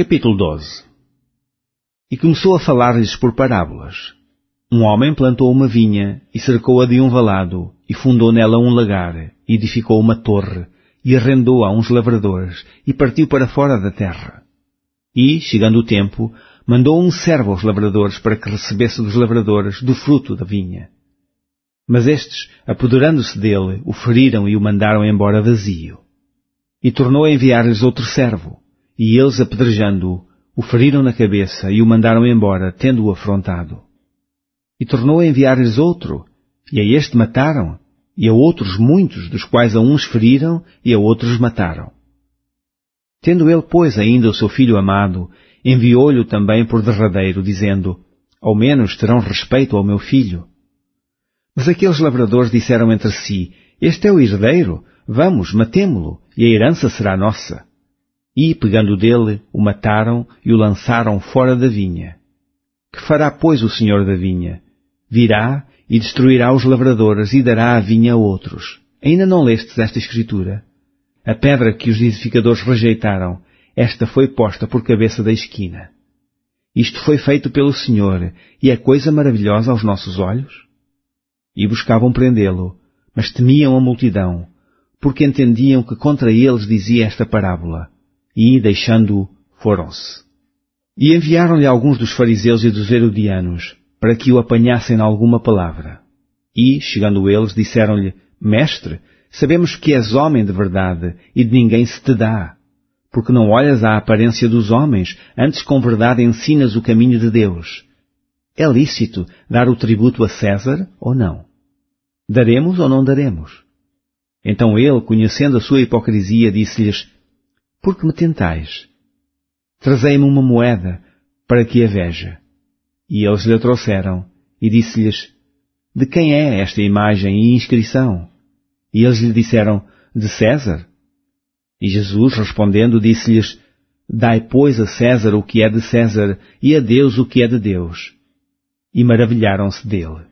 Capítulo 12. E começou a falar-lhes por parábolas. Um homem plantou uma vinha, e cercou-a de um valado, e fundou nela um lagar, e edificou uma torre, e arrendou a uns lavradores, e partiu para fora da terra. E, chegando o tempo, mandou um servo aos lavradores para que recebesse dos lavradores do fruto da vinha. Mas estes, apoderando-se dele, o feriram e o mandaram embora vazio. E tornou a enviar-lhes outro servo, e eles, apedrejando-o, o feriram na cabeça e o mandaram embora, tendo-o afrontado. E tornou a enviar-lhes outro, e a este mataram, e a outros muitos, dos quais a uns feriram e a outros mataram. Tendo ele, pois, ainda o seu filho amado, enviou-lhe também por derradeiro, dizendo, ao menos terão respeito ao meu filho. Mas aqueles lavradores disseram entre si, este é o herdeiro, vamos, matemo-lo, e a herança será nossa. E, pegando dele, o mataram e o lançaram fora da vinha. Que fará, pois, o senhor da vinha? Virá e destruirá os lavradores e dará a vinha a outros. Ainda não lestes esta escritura? A pedra que os edificadores rejeitaram, esta foi posta por cabeça da esquina. Isto foi feito pelo Senhor, e é coisa maravilhosa aos nossos olhos? E buscavam prendê-lo, mas temiam a multidão, porque entendiam que contra eles dizia esta parábola. E, deixando-o, foram-se. E enviaram-lhe alguns dos fariseus e dos herodianos, para que o apanhassem em alguma palavra. E, chegando eles, disseram-lhe, Mestre, sabemos que és homem de verdade, e de ninguém se te dá, porque não olhas à aparência dos homens, antes com verdade ensinas o caminho de Deus. É lícito dar o tributo a César ou não? Daremos ou não daremos? Então ele, conhecendo a sua hipocrisia, disse-lhes, por que me tentais? Trazei-me uma moeda, para que a veja. E eles lhe a trouxeram, e disse-lhes, de quem é esta imagem e inscrição? E eles lhe disseram, de César. E Jesus, respondendo, disse-lhes, dai, pois, a César o que é de César, e a Deus o que é de Deus. E maravilharam-se dele.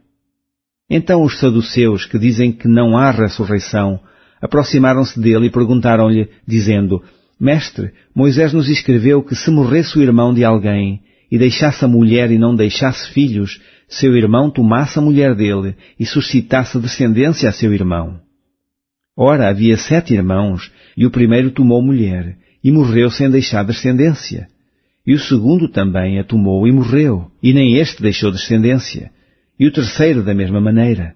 Então os saduceus, que dizem que não há ressurreição, aproximaram-se dele e perguntaram-lhe, dizendo, Mestre, Moisés nos escreveu que se morresse o irmão de alguém, e deixasse a mulher e não deixasse filhos, seu irmão tomasse a mulher dele e suscitasse descendência a seu irmão. Ora, havia 7 irmãos, e o primeiro tomou mulher, e morreu sem deixar descendência. E o segundo também a tomou e morreu, e nem este deixou descendência. E o terceiro da mesma maneira.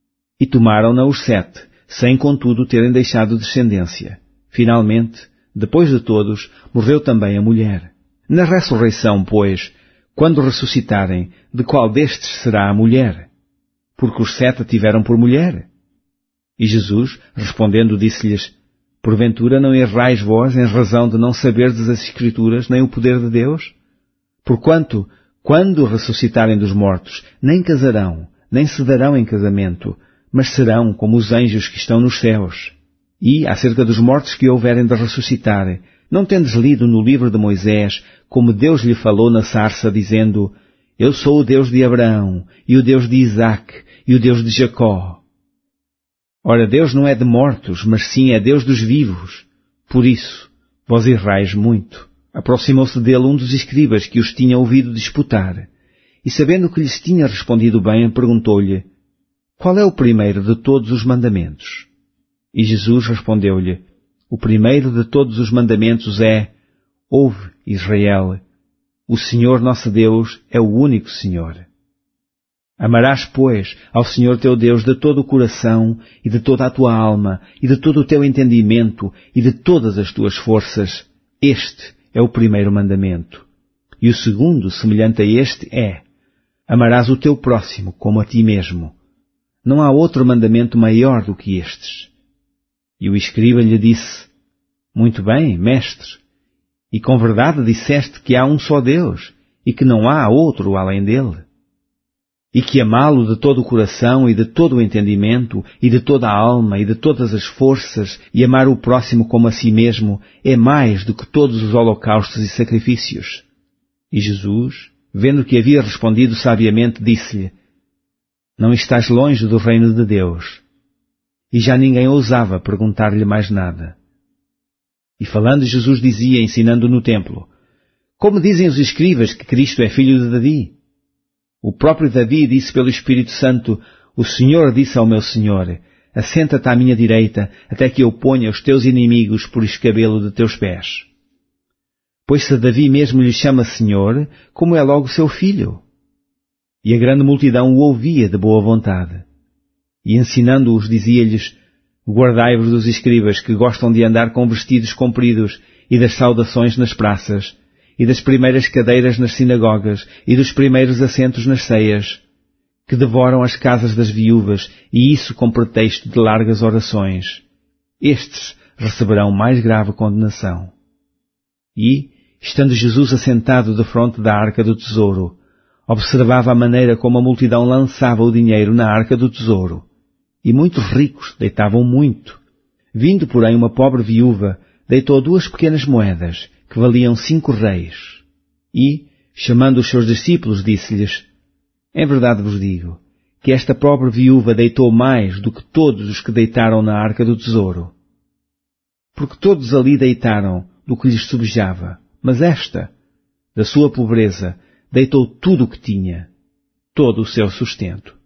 E tomaram-na os 7, sem contudo terem deixado descendência. Finalmente, depois de todos, morreu também a mulher. Na ressurreição, pois, quando ressuscitarem, de qual destes será a mulher? Porque os 7 a tiveram por mulher. E Jesus, respondendo, disse-lhes, porventura não errais vós em razão de não saberdes as Escrituras nem o poder de Deus? Porquanto, quando ressuscitarem dos mortos, nem casarão, nem se darão em casamento, mas serão como os anjos que estão nos céus. E, acerca dos mortos que houverem de ressuscitar, não tendes lido no livro de Moisés, como Deus lhe falou na sarça, dizendo, eu sou o Deus de Abraão, e o Deus de Isaque, e o Deus de Jacó. Ora, Deus não é de mortos, mas sim é Deus dos vivos. Por isso, vós errais muito. Aproximou-se dele um dos escribas que os tinha ouvido disputar, e sabendo que lhes tinha respondido bem, perguntou-lhe, qual é o primeiro de todos os mandamentos? E Jesus respondeu-lhe, o primeiro de todos os mandamentos é, ouve, Israel, o Senhor nosso Deus é o único Senhor. Amarás, pois, ao Senhor teu Deus de todo o coração, e de toda a tua alma, e de todo o teu entendimento, e de todas as tuas forças. Este é o primeiro mandamento. E o segundo, semelhante a este, é, amarás o teu próximo como a ti mesmo. Não há outro mandamento maior do que estes. E o escriba lhe disse, muito bem, mestre, e com verdade disseste que há um só Deus, e que não há outro além dele. E que amá-lo de todo o coração, e de todo o entendimento, e de toda a alma, e de todas as forças, e amar o próximo como a si mesmo, é mais do que todos os holocaustos e sacrifícios. E Jesus, vendo que havia respondido sabiamente, disse-lhe, não estás longe do reino de Deus. E já ninguém ousava perguntar-lhe mais nada. E falando Jesus dizia, ensinando no templo, Como dizem os escribas que Cristo é filho de Davi? O próprio Davi disse pelo Espírito Santo, o Senhor disse ao meu Senhor, assenta-te à minha direita, até que eu ponha os teus inimigos por escabelo de teus pés. Pois se Davi mesmo lhe chama Senhor, como é logo seu filho? E a grande multidão o ouvia de boa vontade. E ensinando-os dizia-lhes, guardai-vos dos escribas que gostam de andar com vestidos compridos e das saudações nas praças, e das primeiras cadeiras nas sinagogas e dos primeiros assentos nas ceias, que devoram as casas das viúvas, e isso com pretexto de largas orações. Estes receberão mais grave condenação. E, estando Jesus assentado defronte da arca do tesouro, observava a maneira como a multidão lançava o dinheiro na arca do tesouro, e muitos ricos deitavam muito. Vindo, porém, uma pobre viúva, deitou 2 pequenas moedas, que valiam 5 reis. E, chamando os seus discípulos, disse-lhes, em verdade vos digo, que esta pobre viúva deitou mais do que todos os que deitaram na arca do tesouro. Porque todos ali deitaram do que lhes subjava, mas esta, da sua pobreza, deitou tudo o que tinha, todo o seu sustento.